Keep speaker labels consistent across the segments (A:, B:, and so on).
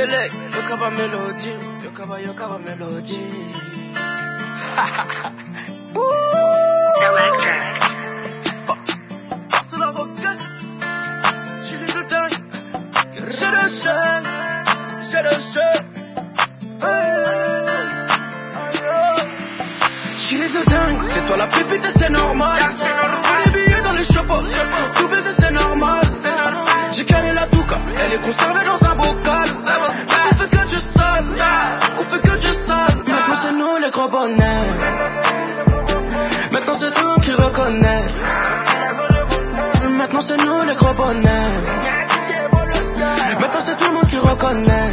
A: Belek, Yokaba Melody, Yokaba Melody. C'est la roquette, j'ai les dingues, j'ai le chêne, j'ai les dingues, c'est toi la pépite et c'est normal. Les billets dans les chapeaux, tout baiser c'est normal. J'ai calé la touka, elle est conservée dans un bocal. On fait que du sale, Maintenant c'est nous les gros bonnets. Maintenant c'est nous qui reconnaît. Maintenant c'est nous les gros bonnets. Maintenant c'est tout le monde qui reconnaît.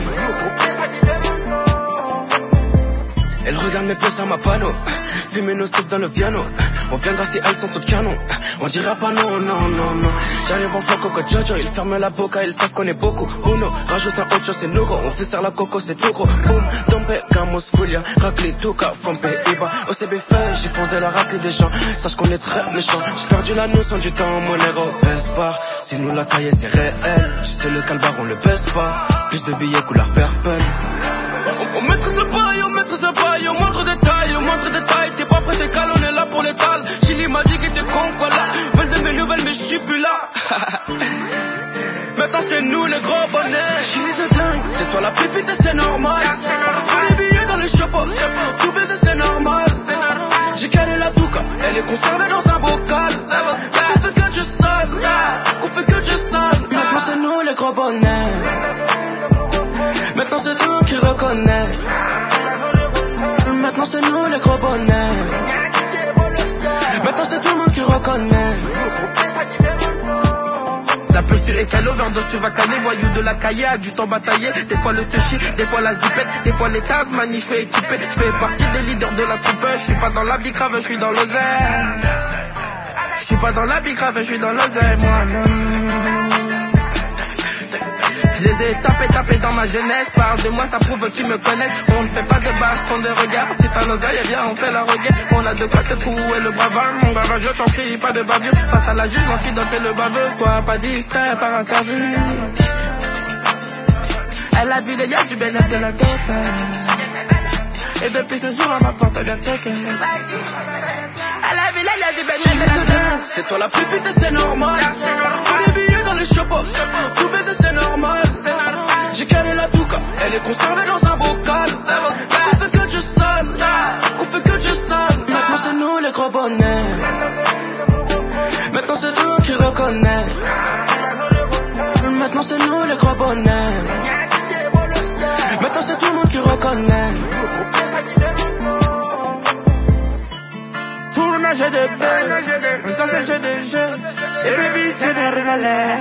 A: Elle regarde mes pièces à ma panneau. Fumer nos steaks dans le piano. On viendra si elles sont toutes canon. On dira pas non. J'arrive en flow coco jojo. Ils ferment la boca, ils savent qu'on est beaucoup. Uno, rajoute un autre chose, c'est no go. On fait serre la coco, c'est tout gros. Boom, dompe, gamos, fulia. Raclé, touka, from Pays-Bas. OCB fait, j'y fonce de la raclée des gens. Sache qu'on est très méchants. J'ai perdu la notion du temps, mon héros baisse pas. Si nous la cahier, c'est réel. Tu sais, le calbar, on le baisse pas. Plus de billets, couleur purple. On maîtrise le bail, au moindre détail, t'es pas prêt, t'es calme, on est là pour l'étal. Chili m'a dit qu'il était con, quoi là. Veulent de mes nouvelles, mais je suis plus là. Maintenant c'est nous les gros bonnets. Chili de dingue, c'est toi la pépite et c'est normal. Les billets dans les chapeaux, tout baiser c'est normal. J'ai calé la touka, elle est conservée dans un bocal. On fait que du sale, Maintenant c'est nous les gros bonnets. Maintenant c'est nous qui reconnaît. Maintenant c'est nous les gros bonnets. Maintenant c'est tout le monde qui reconnaît.
B: La posture est qu'à l'overdose, tu vas caler, voyou de la cahier, a du temps bataillé. Des fois le touchy, des fois la zipette, des fois les tasses, mani, je fais équiper. Je fais partie des leaders de la troupe, je suis pas dans la bicrave, je suis dans l'oseille. Je suis pas dans la bicrave, je suis dans l'oseille, moi non. Je les ai tapés dans ma jeunesse. Parle de moi, ça prouve qu'ils me connaissent. On ne fait pas de baston de regard. Si t'as l'oseille, eh bien on fait la reguette. On a de quoi te trouver le bravard. Mon gars, je t'en prie, pas de bavure. Face à la juge, l'antidote et le baveux. Sois pas distrait par interview. Elle a vu les liens du bénéfice de la tête. Et depuis ce jour, elle m'apporte bien checker. Elle a vu les liens du bénéfice de la tête.
A: C'est toi la pépite et c'est normal. Les billets dans les chapeaux, tout baiser c'est normal. J'ai calé la touka, elle est conservée dans un bocal. On fait que du sale, Maintenant c'est nous les gros bonnets. Maintenant c'est nous qui reconnaît. Maintenant c'est nous les gros bonnets. Maintenant c'est tout le monde qui reconnaît.
B: Tournage de belle, ça c'est jeu de jeu. Et baby, tu n'es rien à l'air.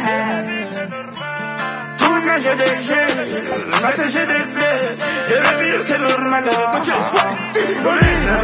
B: Tournage de jeu, ça c'est jeu de belle. Et baby, c'est normal. Quand tu es